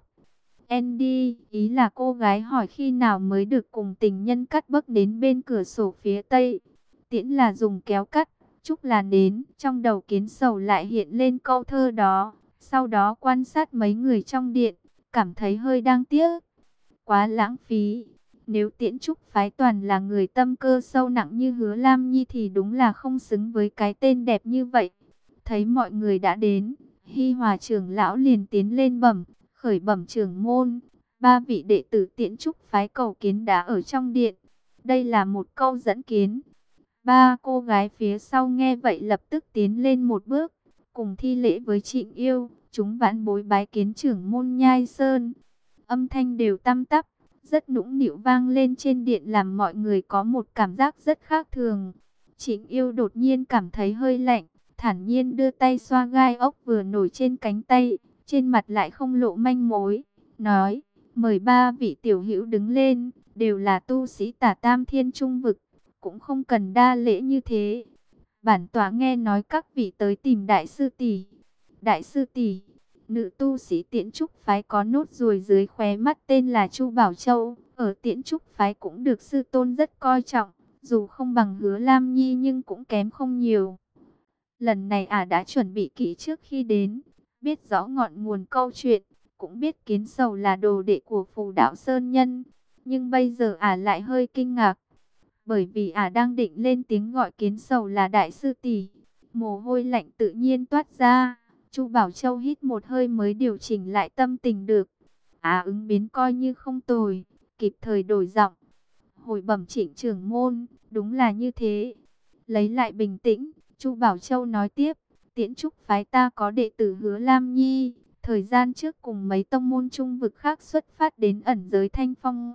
Andy, ý là cô gái hỏi khi nào mới được cùng tình nhân cắt bước đến bên cửa sổ phía Tây. Tiễn là dùng kéo cắt, Trúc là nến. Trong đầu Kiến Sầu lại hiện lên câu thơ đó. Sau đó quan sát mấy người trong điện, cảm thấy hơi đáng tiếc. Quá lãng phí. Nếu Tiễn Trúc phái toàn là người tâm cơ sâu nặng như Hứa Lam Nhi thì đúng là không xứng với cái tên đẹp như vậy. Thấy mọi người đã đến, Hi Hòa trưởng lão liền tiến lên khởi bẩm trưởng môn. 3 vị đệ tử Tiễn Trúc phái cầu kiến đã ở trong điện. Đây là một câu dẫn kiến. 3 cô gái phía sau nghe vậy lập tức tiến lên một bước, cùng thi lễ với Trịnh Yêu. Chúng vãn bối bái kiến trưởng môn Nhai Sơn. Âm thanh đều tăm tắp, rất nũng nịu vang lên trên điện làm mọi người có một cảm giác rất khác thường. Trịnh Yêu đột nhiên cảm thấy hơi lạnh, thản nhiên đưa tay xoa gai ốc vừa nổi trên cánh tay, trên mặt lại không lộ manh mối, nói: mời 3 vị tiểu hữu đứng lên, đều là tu sĩ Tả Tam Thiên Trung vực, cũng không cần đa lễ như thế. Bản tọa nghe nói các vị tới tìm đại sư tỷ. Đại sư tỷ? Nữ tu sĩ Tiễn Trúc phái có nốt ruồi dưới khóe mắt tên là Chu Bảo Châu, ở Tiễn Trúc phái cũng được sư tôn rất coi trọng, dù không bằng Hứa Lam Nhi nhưng cũng kém không nhiều. Lần này đã chuẩn bị kỹ trước khi đến, biết rõ ngọn nguồn câu chuyện, cũng biết Kiến Sầu là đồ đệ của Phù đạo Sơn Nhân, nhưng bây giờ lại hơi kinh ngạc, bởi vì đang định lên tiếng gọi Kiến Sầu là đại sư tỷ. Mồ hôi lạnh tự nhiên toát ra. Chu Bảo Châu hít một hơi mới điều chỉnh lại tâm tình được. Ứng biến coi như không tồi, kịp thời đổi giọng. Hồi bẩm Trịnh trưởng môn, đúng là như thế. Lấy lại bình tĩnh, Chu Bảo Châu nói tiếp, Tiễn Trúc phái ta có đệ tử Hứa Lam Nhi, thời gian trước cùng mấy tông môn trung vực khác xuất phát đến ẩn giới Thanh Phong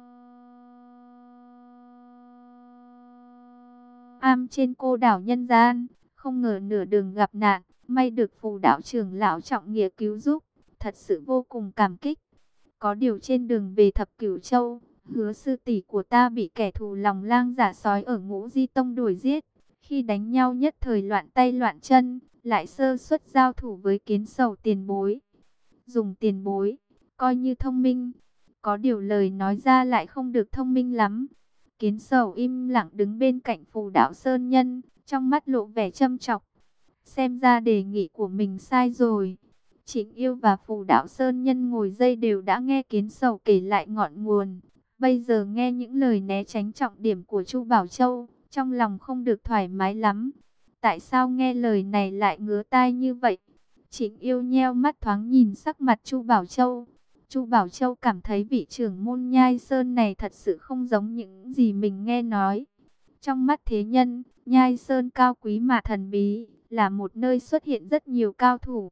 am trên cô đảo nhân gian, không ngờ nửa đường gặp nạn, may được Phù đạo trưởng lão trọng nghĩa cứu giúp, thật sự vô cùng cảm kích. Có điều trên đường về Thập Cửu Châu, Hứa sư tỷ của ta bị kẻ thù lòng lang dạ sói ở Ngũ Di Tông đuổi giết. Khi đánh nhau nhất thời loạn tay loạn chân, lại sơ suất giao thủ với Kiến Sầu tiền bối. Dùng tiền bối, coi như thông minh. Có điều lời nói ra lại không được thông minh lắm. Kiến Sầu im lặng đứng bên cạnh Phù đạo Sơn Nhân, trong mắt lộ vẻ châm chọc. Xem ra đề nghị của mình sai rồi. Trịnh Yêu và Phù đạo Sơn Nhân ngồi dây đều đã nghe Kiến Sầu kể lại ngọn nguồn. Bây giờ nghe những lời né tránh trọng điểm của Chu Bảo Châu, trong lòng không được thoải mái lắm. Tại sao nghe lời này lại ngứa tai như vậy? Trịnh Yêu nheo mắt thoáng nhìn sắc mặt Chu Bảo Châu. Chu Bảo Châu cảm thấy vị trưởng môn Nhai Sơn này thật sự không giống những gì mình nghe nói. Trong mắt thế nhân, Nhai Sơn cao quý mà thần bí, là một nơi xuất hiện rất nhiều cao thủ.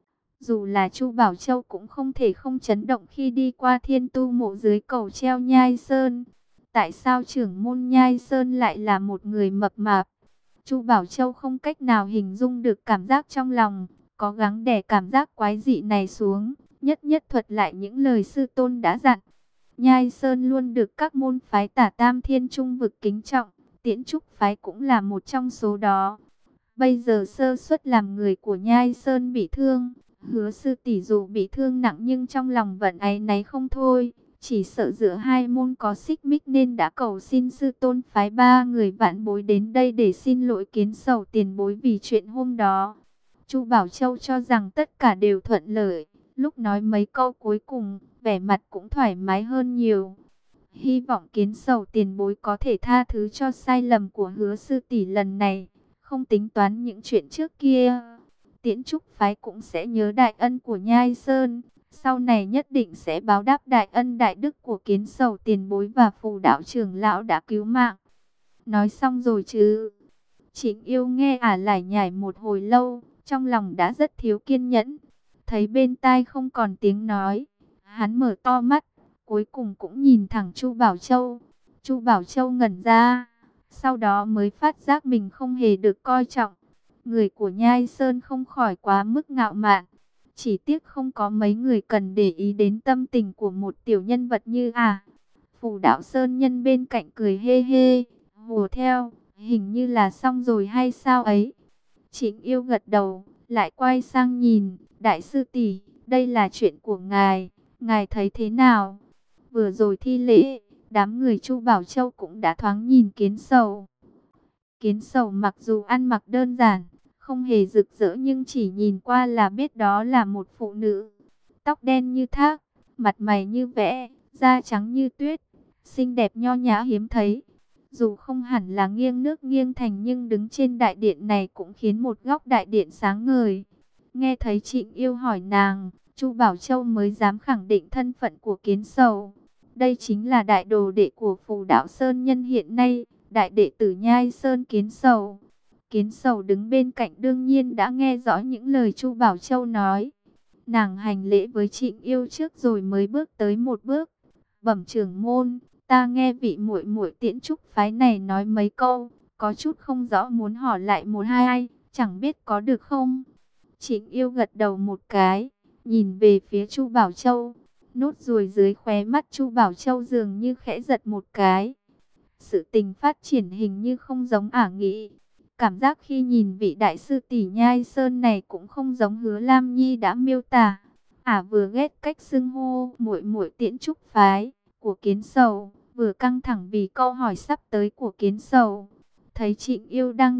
Dù là Chu Bảo Châu cũng không thể không chấn động khi đi qua Thiên Tu mộ dưới cầu treo Nhai Sơn. Tại sao trưởng môn Nhai Sơn lại là một người mập mạp? Chu Bảo Châu không cách nào hình dung được cảm giác trong lòng, cố gắng đè cảm giác quái dị này xuống, nhất nhất thuật lại những lời sư tôn đã dặn. Nhai Sơn luôn được các môn phái Tả Tam Thiên Trung vực kính trọng, Tiễn Trúc phái cũng là một trong số đó. Bây giờ sơ suất làm người của Nhai Sơn bị thương, Hứa sư tỷ dù bị thương nặng nhưng trong lòng vẫn áy náy không thôi. Chỉ sợ giữa hai môn có xích mích nên đã cầu xin sư tôn phái 3 người vãn bối đến đây để xin lỗi Kiến Sầu tiền bối vì chuyện hôm đó. Chu Bảo Châu cho rằng tất cả đều thuận lợi. Lúc nói mấy câu cuối cùng, vẻ mặt cũng thoải mái hơn nhiều. Hy vọng Kiến Sầu tiền bối có thể tha thứ cho sai lầm của Hứa sư tỷ lần này, không tính toán những chuyện trước kia. Tiễn Trúc phái cũng sẽ nhớ đại ân của Nhai Sơn, sau này nhất định sẽ báo đáp đại ân đại đức của Kiến Sầu tiền bối và Phù đạo trưởng lão đã cứu mạng. Nói xong rồi chứ? Trịnh Yêu nghe ả lải nhải một hồi lâu, trong lòng đã rất thiếu kiên nhẫn. Thấy bên tai không còn tiếng nói, hắn mở to mắt, cuối cùng cũng nhìn thẳng Chu Bảo Châu. Chu Bảo Châu ngẩn ra, sau đó mới phát giác mình không hề được coi trọng. Người của Nhai Sơn không khỏi quá mức ngạo mạn. Chỉ tiếc không có mấy người cần để ý đến tâm tình của một tiểu nhân vật như Phù đạo Sơn nhân bên cạnh cười hê hê, hùa theo, hình như là xong rồi hay sao ấy. Trịnh Yêu gật đầu, lại quay sang nhìn, đại sư tỷ, đây là chuyện của ngài thấy thế nào? Vừa rồi thi lễ, đám người Chu Bảo Châu cũng đã thoáng nhìn Kiến Sầu. Kiến Sầu mặc dù ăn mặc đơn giản, không hề rực rỡ nhưng chỉ nhìn qua là biết đó là một phụ nữ. Tóc đen như thác, mặt mày như vẽ, da trắng như tuyết, xinh đẹp nho nhã hiếm thấy. Dù không hẳn là nghiêng nước nghiêng thành nhưng đứng trên đại điện này cũng khiến một góc đại điện sáng ngời. Nghe thấy Trịnh Yêu hỏi nàng, Chu Bảo Châu mới dám khẳng định thân phận của Kiến Sầu. Đây chính là đại đồ đệ của Phù Đạo Sơn nhân hiện nay, đại đệ tử Nhai Sơn Kiến Sầu. Kiến Sầu đứng bên cạnh đương nhiên đã nghe rõ những lời Chu Bảo Châu nói. Nàng hành lễ với Trịnh Yêu trước rồi mới bước tới một bước. Bẩm trưởng môn, ta nghe vị muội muội Tiễn Trúc phái này nói mấy câu, có chút không rõ muốn hỏi lại một hai, chẳng biết có được không? Trịnh Yêu gật đầu một cái, nhìn về phía Chu Bảo Châu. Nốt ruồi dưới khóe mắt Chu Bảo Châu dường như khẽ giật một cái. Sự tình phát triển hình như không giống ả nghĩ. Cảm giác khi nhìn vị đại sư tỷ Nhai Sơn này cũng không giống Hứa Lam Nhi đã miêu tả. Ả vừa ghét cách xưng hô muội muội Tiễn Trúc phái của Kiến Sầu, vừa căng thẳng vì câu hỏi sắp tới của Kiến Sầu. Thấy Trịnh Yêu đang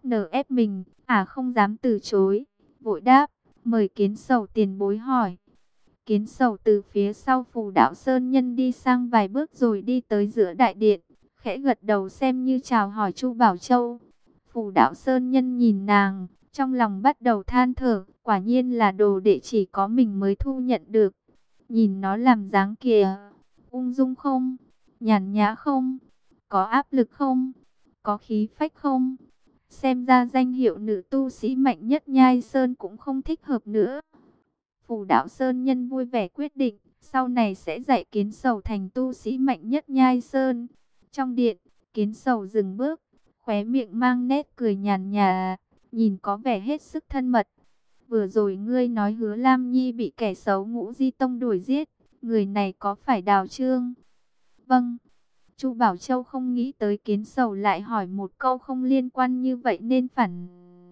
ép mình, Ả không dám từ chối, vội đáp, mời Kiến Sầu tiền bối hỏi. Kiến Sầu từ phía sau Phù Đạo Sơn nhân đi sang vài bước rồi đi tới giữa đại điện, khẽ gật đầu xem như chào hỏi Chu Bảo Châu. Phù Đạo Sơn nhân nhìn nàng, trong lòng bắt đầu than thở, quả nhiên là đồ đệ chỉ có mình mới thu nhận được. Nhìn nó làm dáng kìa, ung dung không, nhàn nhã không, có áp lực không, có khí phách không. Xem ra danh hiệu nữ tu sĩ mạnh nhất Nhai Sơn cũng không thích hợp nữa. Phù Đạo Sơn nhân vui vẻ quyết định, sau này sẽ dạy Kiến Sầu thành tu sĩ mạnh nhất Nhai Sơn. Trong điện, Kiến Sầu dừng bước, khóe miệng mang nét cười nhàn nhạt, nhìn có vẻ hết sức thân mật. Vừa rồi ngươi nói Hứa Lam Nhi bị kẻ xấu Ngũ Di Tông đuổi giết, người này có phải Đào Trương? Vâng. Chu Bảo Châu không nghĩ tới Kiến Sầu lại hỏi một câu không liên quan như vậy nên phản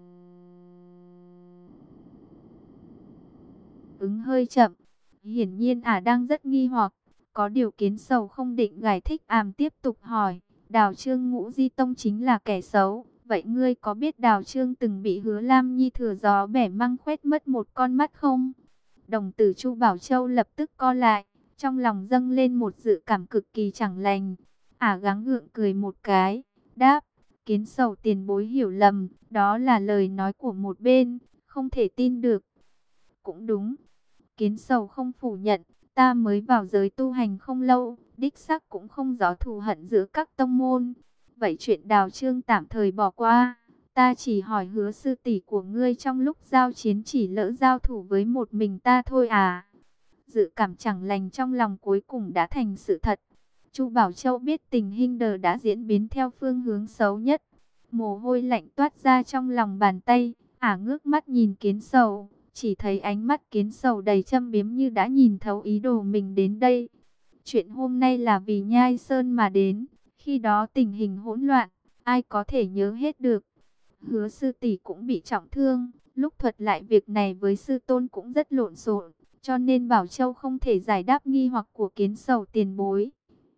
ứng hơi chậm. Hiển nhiên ả đang rất nghi hoặc, có điều Kiến Sầu không định giải thích, tiếp tục hỏi, Đào Trương Ngũ Di Tông chính là kẻ xấu, vậy ngươi có biết Đào Trương từng bị Hứa Lam Nhi thừa gió bẻ măng khoét mất một con mắt không? Đồng tử Chu Bảo Châu lập tức co lại, trong lòng dâng lên một dự cảm cực kỳ chẳng lành. Ả gắng gượng cười một cái, đáp, Kiến Sầu tiền bối hiểu lầm, đó là lời nói của một bên, không thể tin được. Cũng đúng. Kiến Sầu không phủ nhận, ta mới vào giới tu hành không lâu, đích xác cũng không rõ thù hận giữa các tông môn. Vậy chuyện Đào Trương tạm thời bỏ qua, Ta chỉ hỏi Hứa sư tỷ của ngươi trong lúc giao chiến chỉ lỡ giao thủ với một mình ta thôi à? Dự cảm chẳng lành trong lòng cuối cùng đã thành sự thật. Chu Bảo Châu biết tình hình đã diễn biến theo phương hướng xấu nhất. Mồ hôi lạnh toát ra trong lòng bàn tay, ngước mắt nhìn Kiến Sầu, chỉ thấy ánh mắt Kiến Sầu đầy châm biếm như đã nhìn thấu ý đồ mình đến đây. Chuyện hôm nay là vì Nhai Sơn mà đến, khi đó tình hình hỗn loạn, ai có thể nhớ hết được. Hứa sư tỷ cũng bị trọng thương, lúc thuật lại việc này với sư tôn cũng rất lộn xộn, cho nên Bảo Châu không thể giải đáp nghi hoặc của Kiến Sầu tiền bối.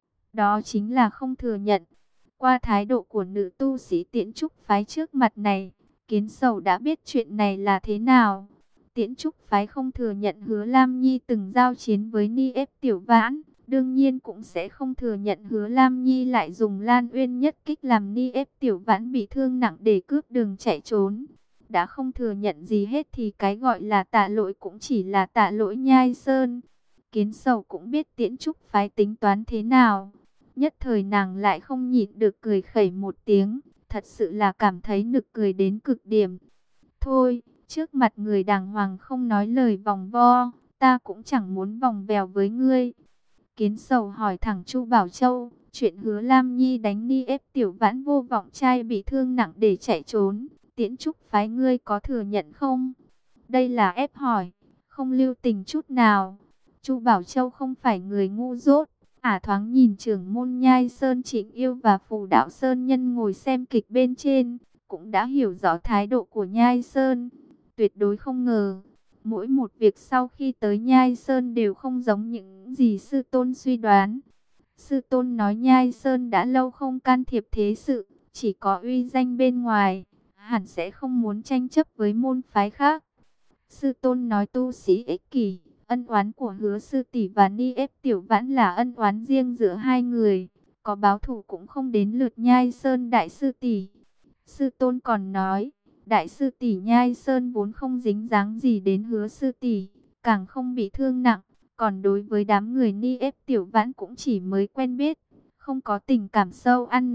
Đó chính là không thừa nhận. Qua thái độ của nữ tu sĩ Tiễn Trúc phái trước mặt này, Kiến Sầu đã biết chuyện này là thế nào. Tiễn Trúc phái không thừa nhận Hứa Lam Nhi từng giao chiến với Ni ép Tiểu Vãn, đương nhiên cũng sẽ không thừa nhận Hứa Lam Nhi lại dùng Lan Uyên nhất kích làm Ni ép Tiểu Vãn bị thương nặng để cướp đường chạy trốn. Đã không thừa nhận gì hết thì cái gọi là tạ lỗi cũng chỉ là tạ lỗi Nhai Sơn. Kiến Sầu cũng biết Tiễn Trúc phái tính toán thế nào. Nhất thời nàng lại không nhịn được cười khẩy một tiếng, thật sự là cảm thấy nực cười đến cực điểm. Thôi, trước mặt người đàng hoàng không nói lời vòng vo, ta cũng chẳng muốn vòng vèo với ngươi. Kiến Sầu hỏi thẳng Chu Bảo Châu, chuyện Hứa Lam Nhi đánh Ni ép Tiểu Vãn vô vọng trai bị thương nặng để chạy trốn, Tiễn Trúc phái ngươi có thừa nhận không? Đây là ép hỏi, không lưu tình chút nào. Chu Bảo Châu không phải người ngu dốt. Thoáng nhìn trưởng môn Nhai Sơn Trịnh Yêu và Phù Đạo Sơn Nhân ngồi xem kịch bên trên, cũng đã hiểu rõ thái độ của Nhai Sơn. Tuyệt đối không ngờ, mỗi một việc sau khi tới Nhai Sơn đều không giống những gì sư tôn suy đoán. Sư tôn nói Nhai Sơn đã lâu không can thiệp thế sự, chỉ có uy danh bên ngoài, hẳn sẽ không muốn tranh chấp với môn phái khác. Sư tôn nói tu sĩ ích kỷ. Ân oán của Hứa sư tỷ và Ni ép Tiểu Vãn là ân oán riêng giữa hai người, có báo thù cũng không đến lượt Nhai Sơn đại sư tỷ. Sư tôn còn nói, đại sư tỷ Nhai Sơn vốn không dính dáng gì đến Hứa sư tỷ, càng không bị thương nặng, còn đối với đám người Ni ép Tiểu Vãn cũng chỉ mới quen biết, không có tình cảm sâu ăn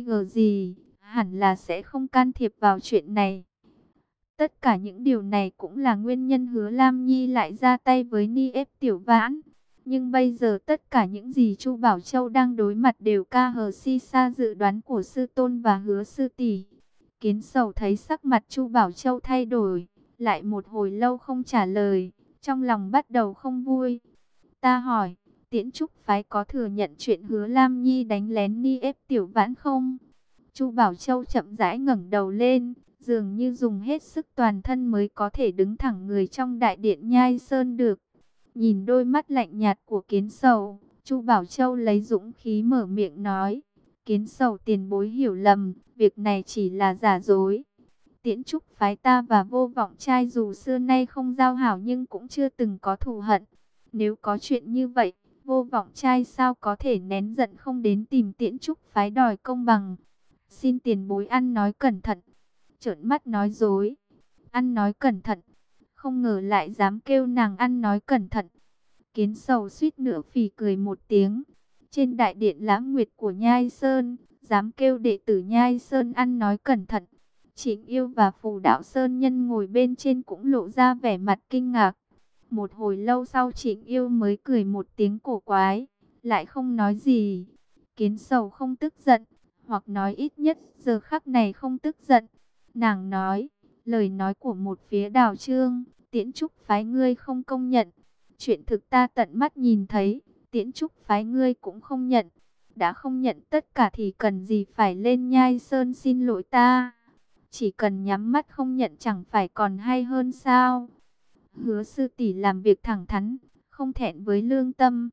gì, hẳn là sẽ không can thiệp vào chuyện này. Tất cả những điều này cũng là nguyên nhân Hứa Lam Nhi lại ra tay với Ni ép Tiểu Vãn. Nhưng bây giờ tất cả những gì Chu Bảo Châu đang đối mặt đều ca hờ si xa dự đoán của sư tôn và Hứa sư tỷ. Kiến Sầu thấy sắc mặt Chu Bảo Châu thay đổi, lại một hồi lâu không trả lời, trong lòng bắt đầu không vui. Ta hỏi, Tiễn Trúc phái có thừa nhận chuyện Hứa Lam Nhi đánh lén Ni ép Tiểu Vãn không? Chu Bảo Châu chậm rãi ngẩng đầu lên, dường như dùng hết sức toàn thân mới có thể đứng thẳng người trong đại điện Nhai Sơn được. Nhìn đôi mắt lạnh nhạt của Kiến Sầu, Chu Bảo Châu lấy dũng khí mở miệng nói, Kiến Sầu tiền bối hiểu lầm, việc này chỉ là giả dối. Tiễn Trúc phái ta và Vô Vọng trai dù xưa nay không giao hảo nhưng cũng chưa từng có thù hận. Nếu có chuyện như vậy, Vô Vọng trai sao có thể nén giận không đến tìm Tiễn Trúc phái đòi công bằng. Xin tiền bối ăn nói cẩn thận. Trợn mắt nói dối, ăn nói cẩn thận, không ngờ lại dám kêu nàng ăn nói cẩn thận. Kiến Sầu suýt nữa phì cười một tiếng. Trên đại điện Lãng Nguyệt của Nhai Sơn, dám kêu đệ tử Nhai Sơn ăn nói cẩn thận. Trịnh Yêu và Phù Đạo Sơn Nhân ngồi bên trên cũng lộ ra vẻ mặt kinh ngạc. Một hồi lâu sau Trịnh Yêu mới cười một tiếng cổ quái, lại không nói gì. Kiến Sầu không tức giận, hoặc nói ít nhất giờ khắc này không tức giận. Nàng nói, lời nói của một phía Đào Trương, Tiễn Trúc phái ngươi không công nhận. Chuyện thực ta tận mắt nhìn thấy, Tiễn Trúc phái ngươi cũng không nhận. Đã không nhận tất cả thì cần gì phải lên Nhai Sơn xin lỗi ta. Chỉ cần nhắm mắt không nhận chẳng phải còn hay hơn sao? Hứa sư tỷ làm việc thẳng thắn, không thẹn với lương tâm.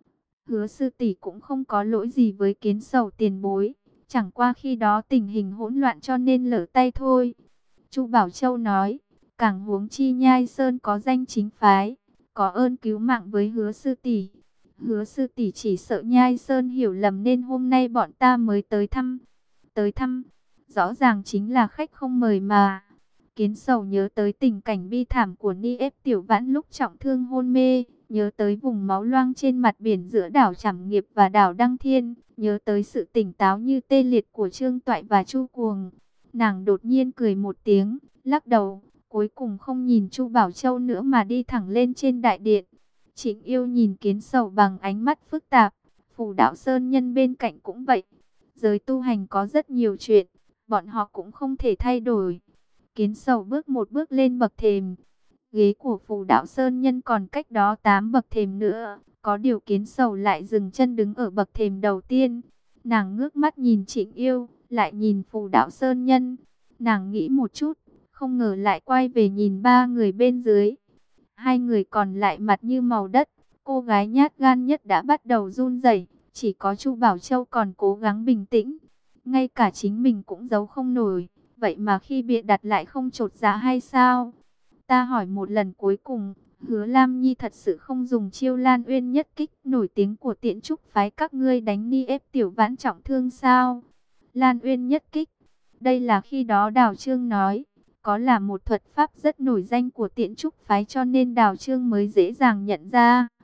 Hứa sư tỷ cũng không có lỗi gì với Kiến Sầu tiền bối. Chẳng qua khi đó tình hình hỗn loạn cho nên lỡ tay thôi. Chu Bảo Châu nói, càng huống chi Nhai Sơn có danh chính phái, có ơn cứu mạng với Hứa sư tỷ. Hứa sư tỷ chỉ sợ Nhai Sơn hiểu lầm nên hôm nay bọn ta mới tới thăm. Tới thăm, rõ ràng chính là khách không mời mà. Kiến Sầu nhớ tới tình cảnh bi thảm của Ni ép Tiểu Vãn lúc trọng thương hôn mê, nhớ tới vùng máu loang trên mặt biển giữa đảo Trảm Nghiệp và đảo Đăng Thiên, nhớ tới sự tỉnh táo như tê liệt của Trương Toại và Chu Cuồng. Nàng đột nhiên cười một tiếng, lắc đầu, cuối cùng không nhìn Chu Bảo Châu nữa mà đi thẳng lên trên đại điện. Trịnh Yêu nhìn Kiến Sầu bằng ánh mắt phức tạp, Phù Đạo Sơn Nhân bên cạnh cũng vậy. Giới tu hành có rất nhiều chuyện, bọn họ cũng không thể thay đổi. Kiến Sầu bước một bước lên bậc thềm. Ghế của Phù Đạo Sơn Nhân còn cách đó 8 bậc thềm nữa. Có điều Kiến Sầu lại dừng chân đứng ở bậc thềm đầu tiên. Nàng ngước mắt nhìn Trịnh Yêu, lại nhìn Phù Đạo Sơn Nhân. Nàng nghĩ một chút, không ngờ lại quay về nhìn ba người bên dưới. Hai người còn lại mặt như màu đất. Cô gái nhát gan nhất đã bắt đầu run rẩy, chỉ có Chu Bảo Châu còn cố gắng bình tĩnh. Ngay cả chính mình cũng giấu không nổi, vậy mà khi bịa đặt lại không chột dạ hay sao? Ta hỏi một lần cuối cùng, Hứa Lam Nhi thật sự không dùng chiêu Lan Uyên nhất kích nổi tiếng của Tiễn Trúc phái các ngươi đánh ni ép Tiểu Vãn trọng thương sao? Lan Uyên nhất kích, đây là khi đó Đào Trương nói, có là một thuật pháp rất nổi danh của Tiễn Trúc phái cho nên Đào Trương mới dễ dàng nhận ra.